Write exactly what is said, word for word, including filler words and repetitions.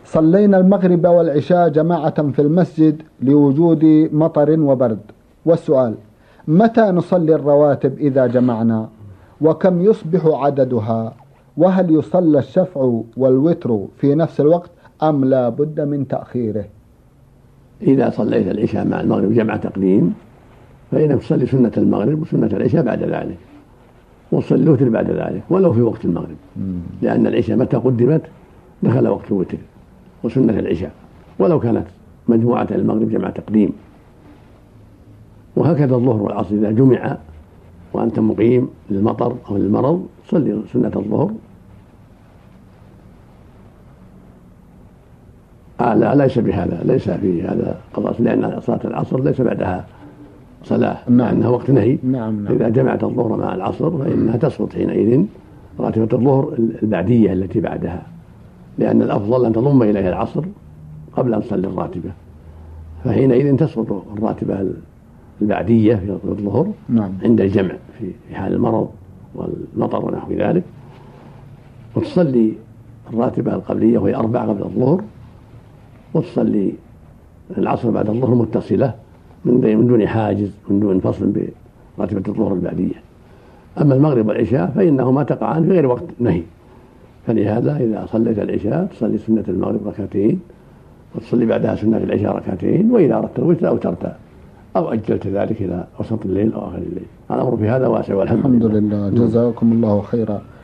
صلينا المغرب والعشاء جماعة في المسجد لوجود مطر وبرد، والسؤال: متى نصلي الرواتب إذا جمعنا؟ وكم يصبح عددها؟ وهل يصلى الشفع والوتر في نفس الوقت أم لا بد من تأخيره؟ إذا صليت العشاء مع المغرب جمع تقديم فإنك تصلي سنة المغرب وسنة العشاء بعد ذلك، وتصلي الوتر بعد ذلك ولو في وقت المغرب، لأن العشاء متى قدمت دخل وقت الوتر وسنة العشاء ولو كانت مجموعة المغرب جمع تقديم. وهكذا الظهر والعصر إذا جمع وأنت مقيم للمطر أو للمرض صلي سنة الظهر. آه لا ليس بهذا، ليس في هذا قضاء، لأن صلاة العصر ليس بعدها صلاة، نعم. لأنها وقت نهي. نعم نعم. إذا جمعت الظهر مع العصر فإنها تسقط حينئذ راتبة الظهر البعدية التي بعدها، لأن الأفضل أن تضم إليها العصر قبل أن تصلي الراتبة، فحينئذ تسقط الراتبة البعدية في الظهر نعم. عند الجمع في حال المرض والمطر ونحو ذلك، وتصلي الراتبة القبلية وهي أربع قبل الظهر، وتصلي العصر بعد الظهر متصلة من دون حاجز، من دون فصل براتبة الظهر البعدية. أما المغرب والعشاء فإنهما تقعان في غير وقت نهي، فلهذا إذا صليت العشاء تصلي سنة المغرب ركعتين وتصلي بعدها سنة العشاء ركعتين، وإذا أردت الوتر أوترت أو أجلت ذلك إلى وسط الليل أو آخر الليل. الأمر في هذا واسع والحمد لله. الحمد لله. جزاكم الله خيرا.